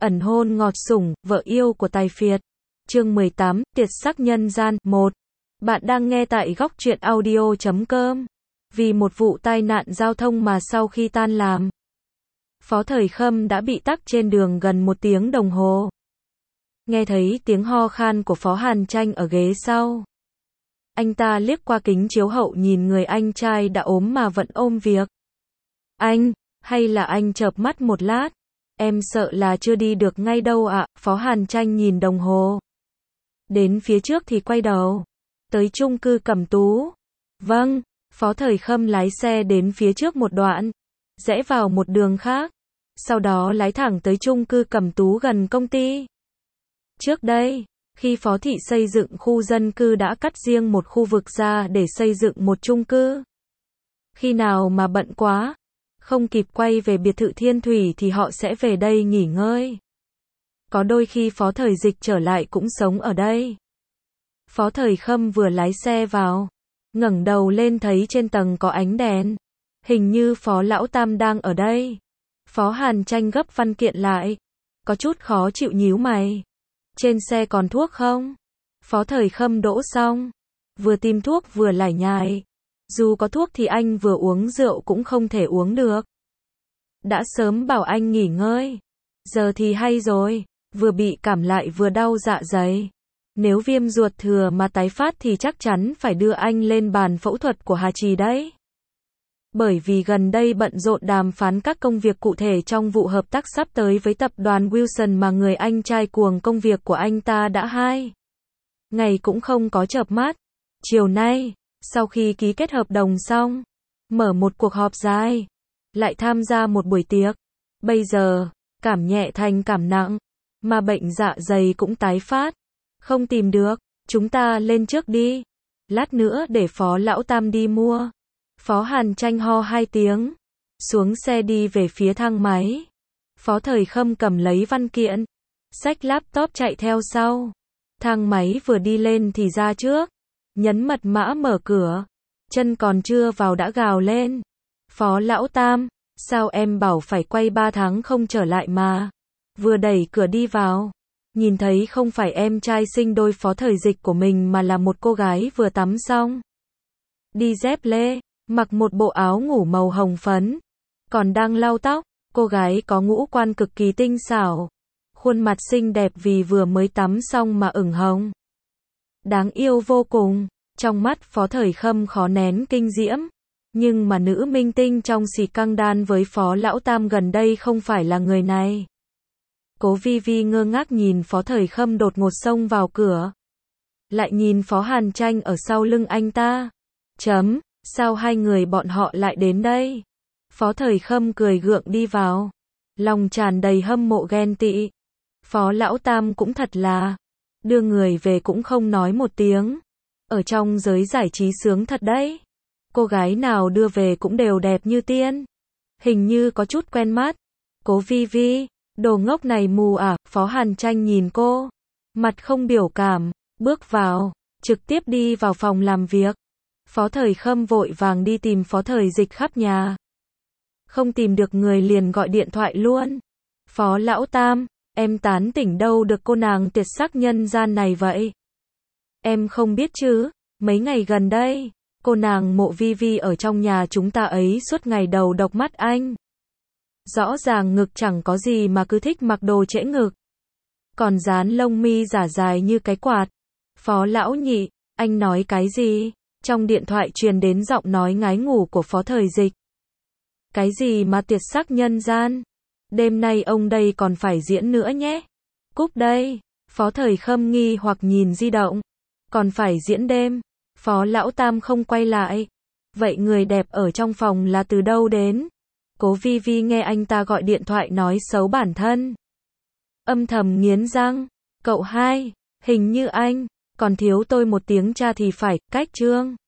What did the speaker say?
ẩn hôn ngọt sủng, vợ yêu của tài phiệt. Chương 18, Tiệt sắc nhân gian. 1. Bạn đang nghe tại góc truyện audio.com. Vì một vụ tai nạn giao thông mà sau khi tan làm, Phó Thời Khâm đã bị tắc trên đường gần 1 tiếng đồng hồ. Nghe thấy tiếng ho khan của Phó Hàn Tranh ở ghế sau, anh ta liếc qua kính chiếu hậu nhìn người anh trai đã ốm mà vẫn ôm việc. Anh, hay là anh chợp mắt một lát? Em sợ là chưa đi được ngay đâu ạ. Phó Hàn Tranh nhìn đồng hồ. Đến phía trước thì quay đầu. Tới chung cư Cẩm Tú. Vâng. Phó Thời Khâm lái xe đến phía trước một đoạn, rẽ vào một đường khác, sau đó lái thẳng tới chung cư Cẩm Tú gần công ty. Trước đây, khi Phó thị xây dựng khu dân cư đã cắt riêng một khu vực ra để xây dựng một chung cư. Khi nào mà bận quá, không kịp quay về biệt thự Thiên Thủy thì họ sẽ về đây nghỉ ngơi. Có đôi khi Phó Thời Dịch trở lại cũng sống ở đây. Phó Thời Khâm vừa lái xe vào, ngẩng đầu lên thấy trên tầng có ánh đèn. Hình như Phó Lão Tam đang ở đây. Phó Hàn Tranh gấp văn kiện lại, có chút khó chịu nhíu mày. Trên xe còn thuốc không? Phó Thời Khâm đỗ xong, vừa tìm thuốc vừa lải nhải. Dù có thuốc thì anh vừa uống rượu cũng không thể uống được. Đã sớm bảo anh nghỉ ngơi. Giờ thì hay rồi, vừa bị cảm lại vừa đau dạ dày. Nếu viêm ruột thừa mà tái phát thì chắc chắn phải đưa anh lên bàn phẫu thuật của Hà Trì đấy. Bởi vì gần đây bận rộn đàm phán các công việc cụ thể trong vụ hợp tác sắp tới với tập đoàn Wilson mà người anh trai cuồng công việc của anh ta đã 2 ngày cũng không có chợp mắt. Chiều nay, sau khi ký kết hợp đồng xong, mở một cuộc họp dài, lại tham gia một buổi tiệc. Bây giờ, cảm nhẹ thành cảm nặng, mà bệnh dạ dày cũng tái phát. Không tìm được, chúng ta lên trước đi. Lát nữa để Phó Lão Tam đi mua. Phó Hàn Tranh ho 2 tiếng, xuống xe đi về phía thang máy. Phó Thời Khâm cầm lấy văn kiện, xách laptop chạy theo sau. Thang máy vừa đi lên thì ra trước, nhấn mật mã mở cửa. Chân còn chưa vào đã gào lên. Phó Lão Tam, sao em bảo phải quay 3 tháng không trở lại mà. Vừa đẩy cửa đi vào, nhìn thấy không phải em trai sinh đôi Phó Thời Dịch của mình mà là một cô gái vừa tắm xong. Đi dép lê, mặc một bộ áo ngủ màu hồng phấn, còn đang lau tóc. Cô gái có ngũ quan cực kỳ tinh xảo, khuôn mặt xinh đẹp vì vừa mới tắm xong mà ửng hồng. Đáng yêu vô cùng, trong mắt Phó Thời Khâm khó nén kinh diễm. Nhưng mà nữ minh tinh trong xì căng đan với Phó Lão Tam gần đây không phải là người này. Cố Vi Vi ngơ ngác nhìn Phó Thời Khâm đột ngột xông vào cửa. Lại nhìn Phó Hàn Tranh ở sau lưng anh ta. Sao hai người bọn họ lại đến đây? Phó Thời Khâm cười gượng đi vào, lòng tràn đầy hâm mộ ghen tị. Phó Lão Tam cũng thật là, đưa người về cũng không nói một tiếng. Ở trong giới giải trí sướng thật đấy. Cô gái nào đưa về cũng đều đẹp như tiên. Hình như có chút quen mắt. Cố Vi Vi, đồ ngốc này mù à? Phó Hàn Tranh nhìn cô, mặt không biểu cảm, bước vào, trực tiếp đi vào phòng làm việc. Phó Thời Khâm vội vàng đi tìm Phó Thời Dịch khắp nhà. Không tìm được người liền gọi điện thoại luôn. Phó Lão Tam, em tán tỉnh đâu được cô nàng tiệt sắc nhân gian này vậy? Em không biết chứ, mấy ngày gần đây, cô nàng Mộ Vi Vi ở trong nhà chúng ta ấy suốt ngày đầu độc mắt anh. Rõ ràng ngực chẳng có gì mà cứ thích mặc đồ trễ ngực. Còn dán lông mi giả dài như cái quạt. Phó Lão Nhị, anh nói cái gì? Trong điện thoại truyền đến giọng nói ngái ngủ của Phó Thời Dịch. Cái gì mà tiệt sắc nhân gian? Đêm nay ông đây còn phải diễn nữa nhé. Cúp đây. Phó Thời Khâm nghi hoặc nhìn di động. Còn phải diễn đêm. Phó Lão Tam không quay lại. Vậy người đẹp ở trong phòng là từ đâu đến? Cố Vi Vi nghe anh ta gọi điện thoại nói xấu bản thân, âm thầm nghiến răng. Cậu hai, hình như anh còn thiếu tôi 1 tiếng cha thì phải. Cách chương